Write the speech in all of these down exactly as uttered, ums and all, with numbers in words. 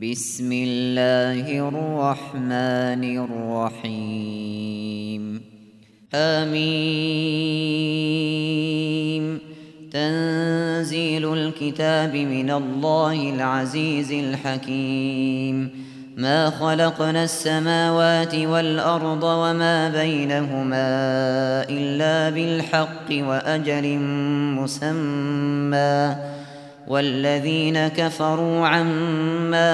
بسم الله الرحمن الرحيم آمين. تنزيل الكتاب من الله العزيز الحكيم. ما خلقنا السماوات والأرض وما بينهما إلا بالحق وأجل مسمى والذين كفروا عما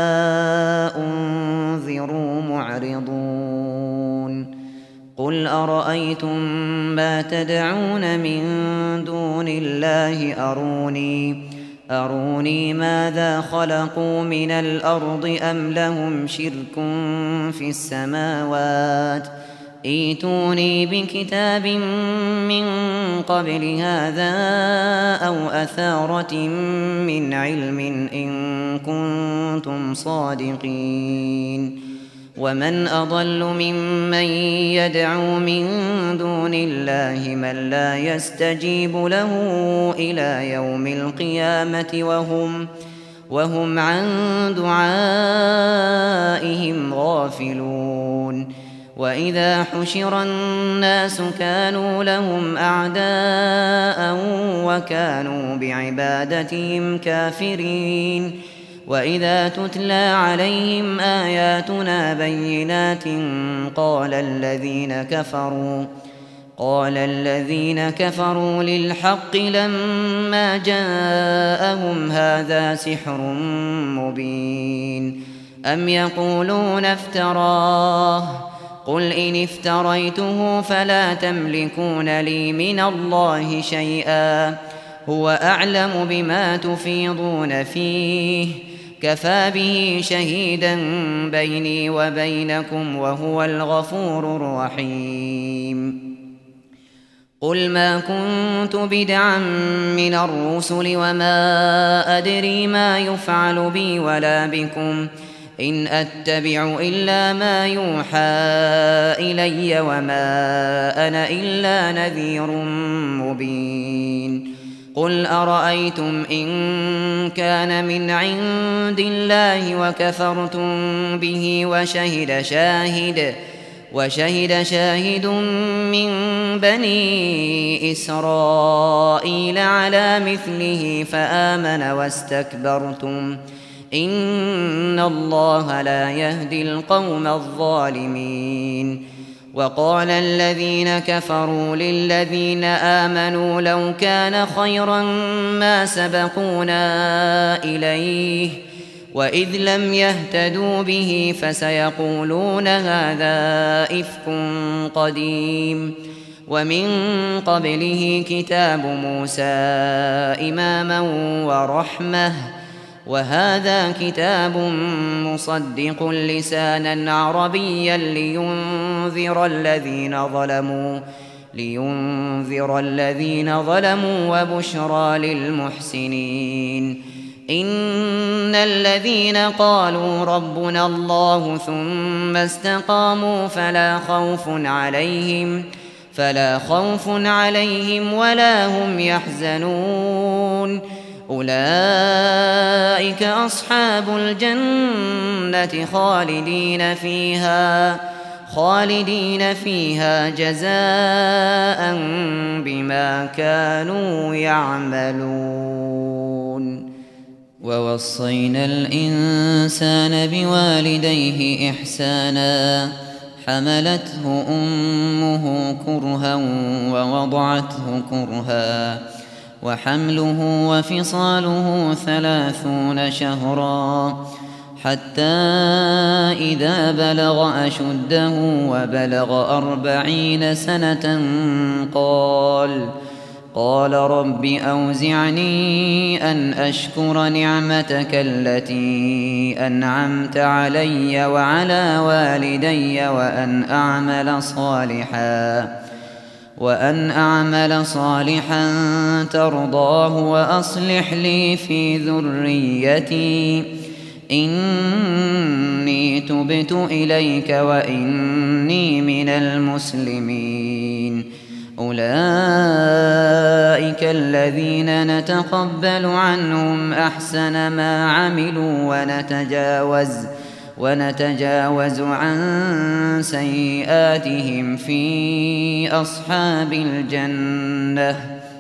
أنذروا معرضون. قل أرأيتم ما تدعون من دون الله أروني أروني ماذا خلقوا من الأرض أم لهم شرك في السماوات ائتوني بكتاب من قبل هذا أو أثارة من علم إن كنتم صادقين. ومن أضل ممن يدعو من دون الله من لا يستجيب له إلى يوم القيامة وهم, وهم عن دعائهم غافلون. وإذا حشر الناس كانوا لهم أعداء وكانوا بعبادتهم كافرين. وإذا تتلى عليهم آياتنا بينات قال الذين كفروا قال الذين كفروا للحق لما جاءهم هذا سحر مبين. أم يقولون افتراه قل إن افتريته فلا تملكون لي من الله شيئا هو أعلم بما تفيضون فيه كفى به شهيدا بيني وبينكم وهو الغفور الرحيم. قل ما كنت بدعا من الرسل وما أدري ما يفعل بي ولا بكم إن أتبع إلا ما يوحى إلي وما أنا إلا نذير مبين. قل أرأيتم إن كان من عند الله وكفرتم به وشهد شاهد وشهد شاهد من بني إسرائيل على مثله فآمن واستكبرتم إن الله لا يهدي القوم الظالمين. وقال الذين كفروا للذين آمنوا لو كان خيرا ما سبقونا إليه وإذ لم يهتدوا به فسيقولون هذا إفك قديم. ومن قبله كتاب موسى إماما ورحمة وهذا كتاب مصدق لسانا عربيا لينذر الذين ظلموا لينذر الذين ظلموا وبشرى للمحسنين. إن الذين قالوا ربنا الله ثم استقاموا فلا خوف عليهم فلا خوف عليهم ولا هم يحزنون. أولئك أصحاب الجنة خالدين فيها خالدين فيها جزاء بما كانوا يعملون. ووصينا الإنسان بوالديه إحسانا حملته أمه كرها ووضعته كرها وحمله وفصاله ثلاثون شهرا حتى إذا بلغ أشده وبلغ أربعين سنة قال قال رب أوزعني أن أشكر نعمتك التي أنعمت علي وعلى والدي وأن أعمل صالحا وأن أعمل صالحا ترضاه وأصلح لي في ذريتي إني تبت إليك وإني من المسلمين. أولئك الذين نتقبل عنهم أحسن ما عملوا ونتجاوز ونتجاوز عن سيئاتهم في أصحاب الجنة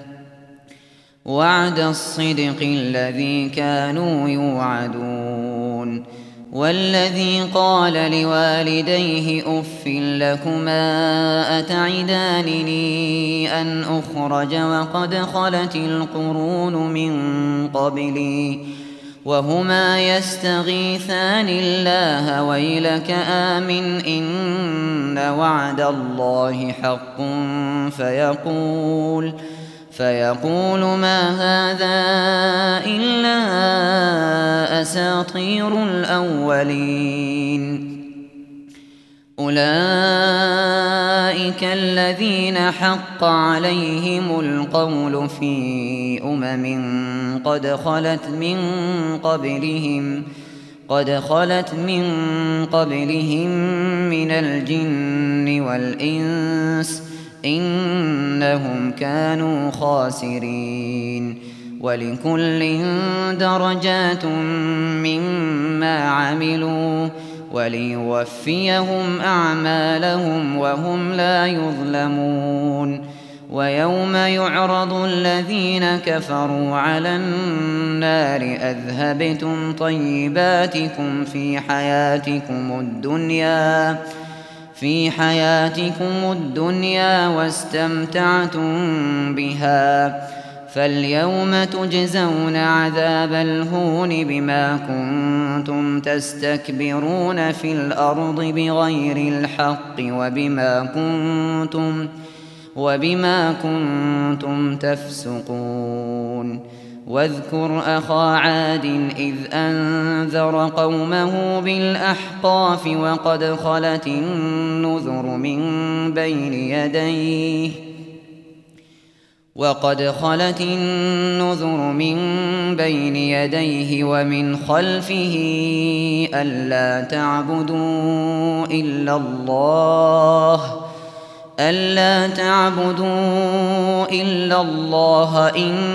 وعد الصدق الذي كانوا يوعدون. والذي قال لوالديه أف لكما أتعدانني أن أخرج وقد خلت القرون من قبلي وهما يستغيثان الله ويلك آمن إن وعد الله حق فيقول فيقول ما هذا إلا أساطير الأولين. أولئك الذين حق عليهم القول في أمم قد خلت من قبلهم قد خلت من قبلهم من الجن والإنس إنهم كانوا خاسرين. ولكل درجات مما عملوا وليوفيهم أعمالهم وهم لا يظلمون. ويوم يعرض الذين كفروا على النار أذهبتم طيباتكم في حياتكم الدنيا في حياتكم الدنيا واستمتعتم بها فاليوم تجزون عذاب الهون بما كنتم تستكبرون في الأرض بغير الحق وبما كنتم وبما كنتم تفسقون. واذكر أخا عاد إذ أنذر قومه بالأحقاف وقد خلت النذر من بين يديه وقد خلت النذر من بين يديه ومن خلفه ألا تعبدوا إلا الله ألا تعبدوا إلا الله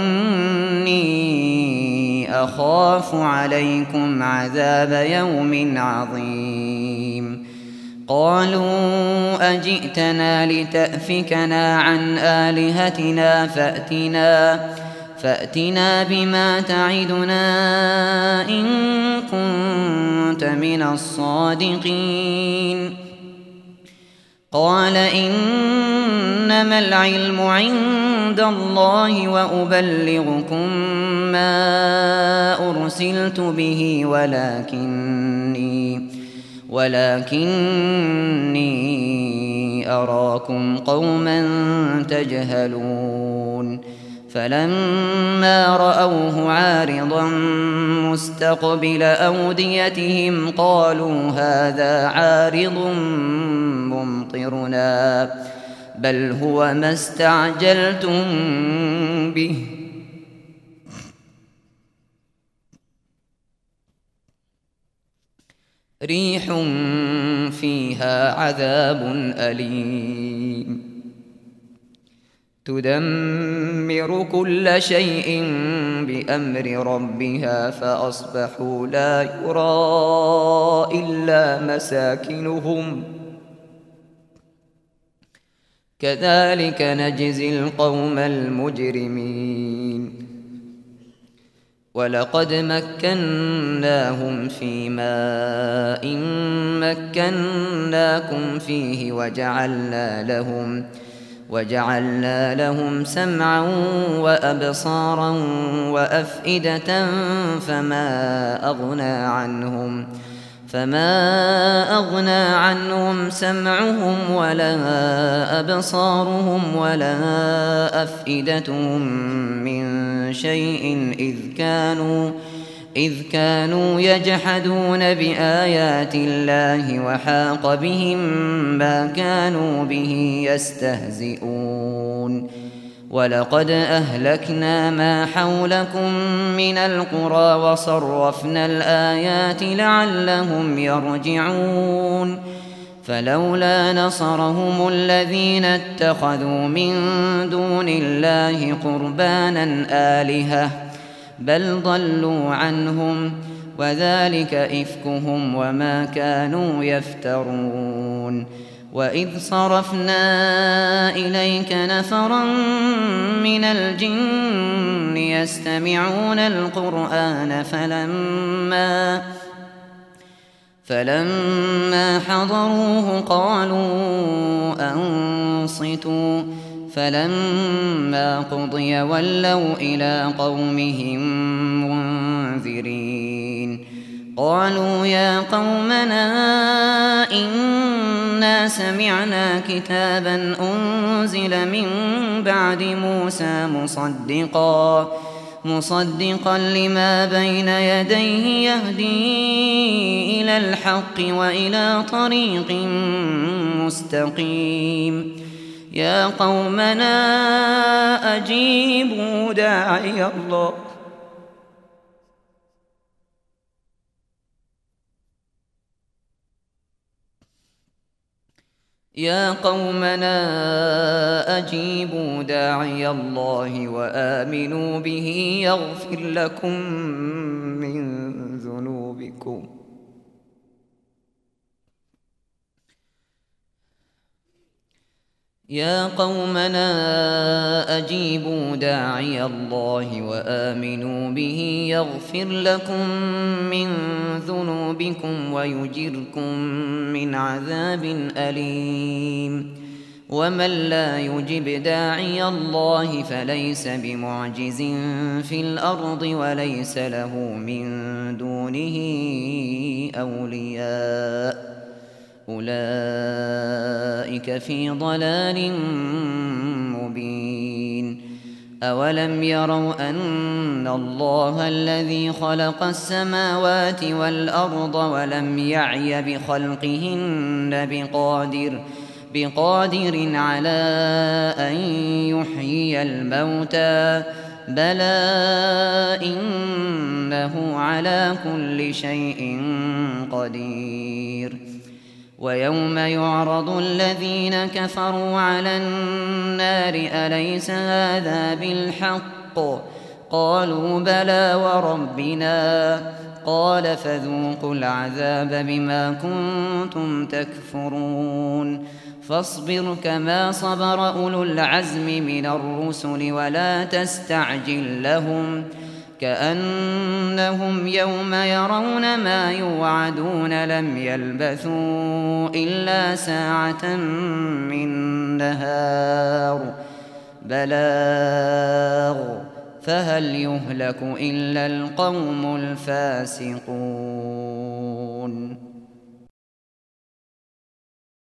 إني أخاف عليكم عذاب يوم عظيم. قالوا أجئتنا لتأفكنا عن آلهتنا فأتنا فأتنا بما تعدنا إن كنت من الصادقين. قال إنما العلم عند الله وأبلغكم ما أرسلت به ولكني ولكني أراكم قوما تجهلون. فلما رأوه عارضا مستقبل أوديتهم قالوا هذا عارض ممطرنا بل هو ما استعجلتم به ريح فيها عذاب أليم تدمر كل شيء بأمر ربها فأصبحوا لا يرى إلا مساكنهم كذلك نجزي القوم المجرمين. ولقد مكناهم في ماء مكناكم فيه وجعلنا لهم وجعلنا لهم سمعا وأبصارا وأفئدة فما أغنى عنهم فما أغنى عنهم سمعهم ولا أبصارهم ولا أفئدتهم من شيء إذ كانوا إذ كانوا يجحدون بآيات الله وحاق بهم ما كانوا به يستهزئون. ولقد أهلكنا ما حولكم من القرى وصرفنا الآيات لعلهم يرجعون. فلولا نصرهم الذين اتخذوا من دون الله قربانا آلهة بل ضلوا عنهم وذلك إفكهم وما كانوا يفترون. وإذ صرفنا إليك نفرا من الجن يستمعون القرآن فلما فلما حضروه قالوا أنصتوا فلما قضي ولوا إلى قومهم منذرين. قالوا يا قومنا إنا سمعنا كتابا أنزل من بعد موسى مصدقا مصدقا لما بين يديه يهدي إلى الحق وإلى طريق مستقيم. يا قومنا أجيبوا داعي الله يا قومنا أجيبوا داعي الله وآمنوا به يغفر لكم من ذنوبكم يا قومنا أجيبوا داعي الله وآمنوا به يغفر لكم من ذنوبكم ويجركم من عذاب أليم. ومن لا يجب داعي الله فليس بمعجز في الأرض وليس له من دونه أولياء أولئك في ضلال مبين. أولم يروا أن الله الذي خلق السماوات والأرض ولم يعي بخلقهن بقادر بقادر على أن يحيي الموتى بلى إنه على كل شيء قدير. ويوم يعرض الذين كفروا على النار أليس هذا بالحق قالوا بلى وربنا قال فذوقوا العذاب بما كنتم تكفرون. فاصبر كما صبر أولو العزم من الرسل ولا تستعجل لهم كأنهم يوم يرون ما يوعدون لم يلبثوا إلا ساعة من نهار بلاغ فهل يهلك إلا القوم الفاسقون.